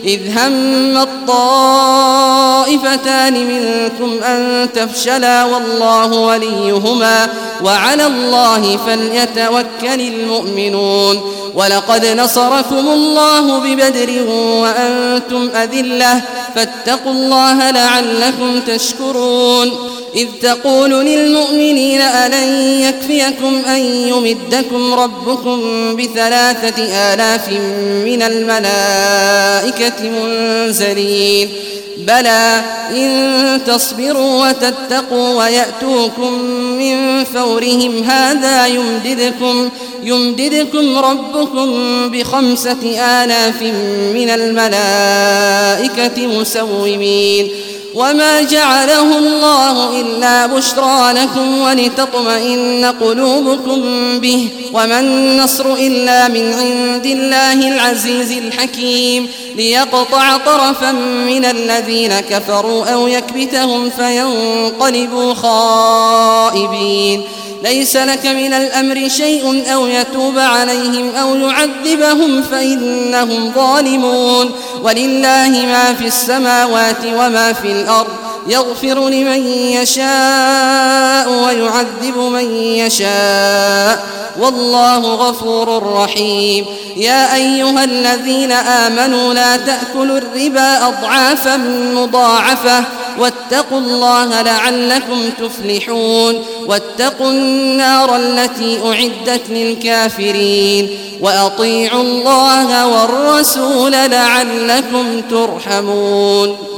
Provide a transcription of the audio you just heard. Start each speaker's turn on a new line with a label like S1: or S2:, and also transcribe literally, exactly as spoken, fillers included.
S1: إذ هم الطائفتان منكم أن تفشلا والله وليهما وعلى الله فليتوكل المؤمنون ولقد نصركم الله ببدر وأنتم أذلة فاتقوا الله لعلكم تشكرون إذ تقول للمؤمنين ألن يكفيكم أن يمدكم ربكم بثلاثة آلاف من الملائكة منزلين بلى إن تصبروا وتتقوا ويأتوكم من فورهم هذا يمددكم, يمددكم ربكم بخمسة آلاف من الملائكة مسومين وما جعله الله إلا بشرى لكم ولتطمئن قلوبكم به وما النصر إلا من عند الله العزيز الحكيم ليقطع طرفا من الذين كفروا أو يكبتهم فينقلبوا خائبين ليس لك من الأمر شيء أو يتوب عليهم أو يعذبهم فإنهم ظالمون ولله ما في السماوات وما في الأرض يغفر لمن يشاء ويعذب من يشاء والله غفور رحيم يا أيها الذين آمنوا لا تأكلوا الربا أضعافا مضاعفة واتقوا الله لعلكم تفلحون واتقوا النار التي أعدت للكافرين وأطيعوا الله والرسول لعلكم ترحمون.